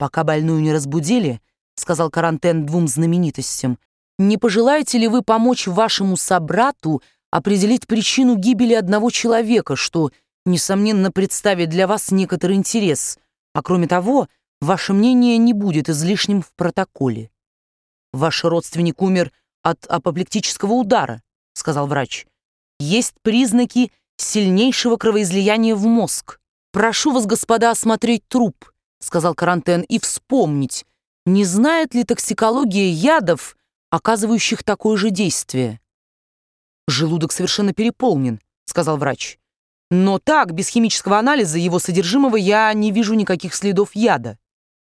«Пока больную не разбудили, — сказал Карантен двум знаменитостям, — не пожелаете ли вы помочь вашему собрату определить причину гибели одного человека, что, несомненно, представит для вас некоторый интерес, а кроме того, ваше мнение не будет излишним в протоколе?» «Ваш родственник умер от апоплектического удара, — сказал врач. Есть признаки сильнейшего кровоизлияния в мозг. Прошу вас, господа, осмотреть труп, — сказал Карантен, — и вспомнить, не знает ли токсикология ядов, оказывающих такое же действие. «Желудок совершенно переполнен, — сказал врач. Но так, без химического анализа его содержимого, я не вижу никаких следов яда.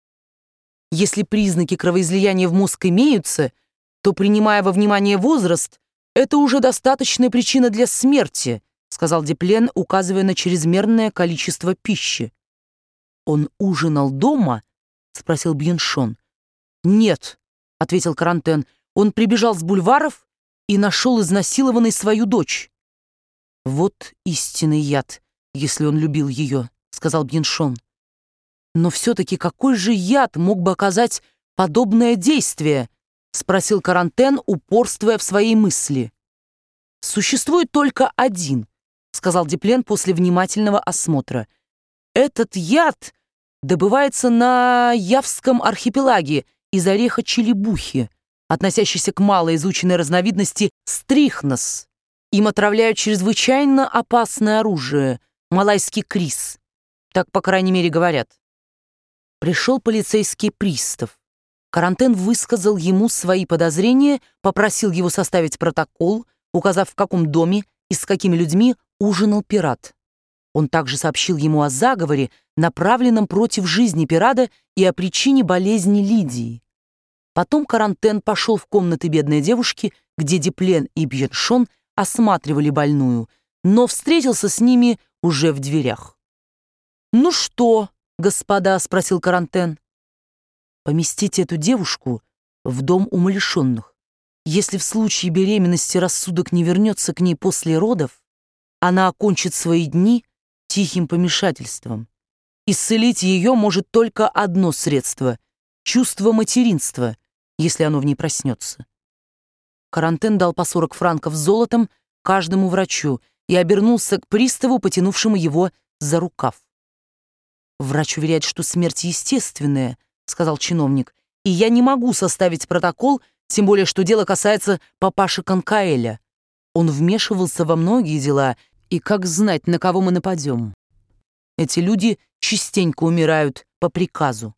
Если признаки кровоизлияния в мозг имеются, то, принимая во внимание возраст, это уже достаточная причина для смерти, — сказал Деплен, указывая на чрезмерное количество пищи. «Он ужинал дома?» — спросил Бьеншон. «Нет», — ответил Карантен, — «он прибежал с бульваров и нашел изнасилованной свою дочь». «Вот истинный яд, если он любил ее», — сказал Бьеншон. «Но все-таки какой же яд мог бы оказать подобное действие?» — спросил Карантен, упорствуя в своей мысли. «Существует только один», — сказал Деплен после внимательного осмотра. «Этот яд добывается на Явском архипелаге из ореха челебухи, относящейся к малоизученной разновидности стрихнос. Им отравляют чрезвычайно опасное оружие — малайский крис. Так, по крайней мере, говорят». Пришел полицейский пристав. Карантен высказал ему свои подозрения, попросил его составить протокол, указав, в каком доме и с какими людьми ужинал пират. Он также сообщил ему о заговоре, направленном против жизни пирата, и о причине болезни Лидии. Потом Карантен пошел в комнаты бедной девушки, где Деплен и Бьеншон осматривали больную, но встретился с ними уже в дверях. «Ну что, господа?» — спросил Карантен. «Поместите эту девушку в дом умалишенных. Если в случае беременности рассудок не вернется к ней после родов, она окончит свои дни тихим помешательством. Исцелить ее может только одно средство — чувство материнства, если оно в ней проснется». Карантен дал по 40 франков золотом каждому врачу и обернулся к приставу, потянувшему его за рукав. «Врач уверяет, что смерть естественная, — сказал чиновник, — и я не могу составить протокол, тем более что дело касается папаши Канкаэля. Он вмешивался во многие дела, и как знать, на кого мы нападем? Эти люди частенько умирают по приказу».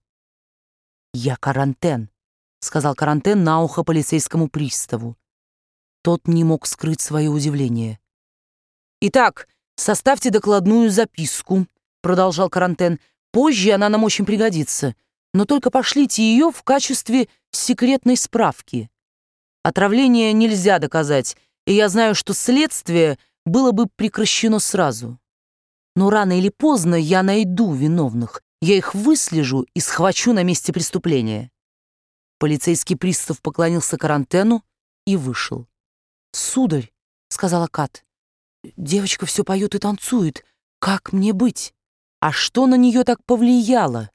«Я Карантен», — сказал Карантен на ухо полицейскому приставу. Тот не мог скрыть свое удивление. «Итак, составьте докладную записку», — продолжал Карантен. «Позже она нам очень пригодится, но только пошлите ее в качестве секретной справки. Отравление нельзя доказать, и я знаю, что следствие было бы прекращено сразу. Но рано или поздно я найду виновных, я их выслежу и схвачу на месте преступления». Полицейский пристав поклонился Карантену и вышел. «Сударь, — сказала Кат, — девочка все поет и танцует. Как мне быть? А что на нее так повлияло?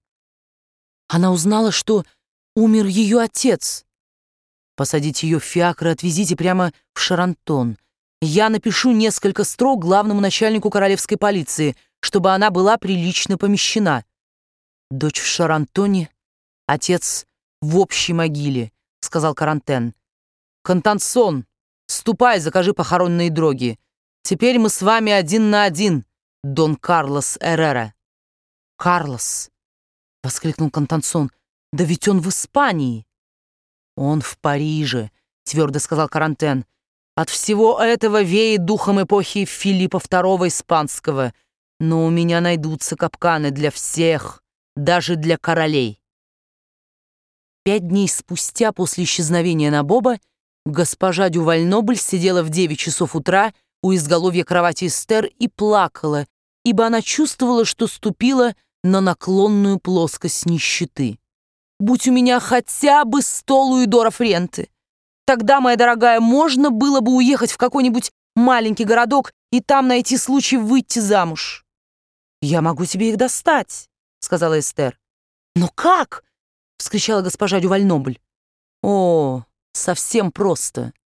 Она узнала, что умер ее отец. Посадите ее в фиакр и отвезите прямо в Шарантон. Я напишу несколько строк главному начальнику королевской полиции, чтобы она была прилично помещена. Дочь в Шарантоне, отец в общей могиле, — сказал Карантен. «Контансон, ступай, закажи похоронные дроги. Теперь мы с вами один на один, Дон Карлос Эррера». «Карлос!» — воскликнул Контансон. «Да ведь он в Испании!» «Он в Париже», — твердо сказал Карантен. «От всего этого веет духом эпохи Филиппа II Испанского, но у меня найдутся капканы для всех, даже для королей». 5 дней спустя после исчезновения Набоба госпожа Дюваль-Нобль сидела в 9 часов утра у изголовья кровати Эстер и плакала, ибо она чувствовала, что ступила на наклонную плоскость нищеты. «Будь у меня хотя бы 100 луидоров ренты, тогда, моя дорогая, можно было бы уехать в какой-нибудь маленький городок и там найти случай выйти замуж». «Я могу тебе их достать», — сказала Эстер. «Но как?» вскричала госпожа Дювальнобль. «О, совсем просто.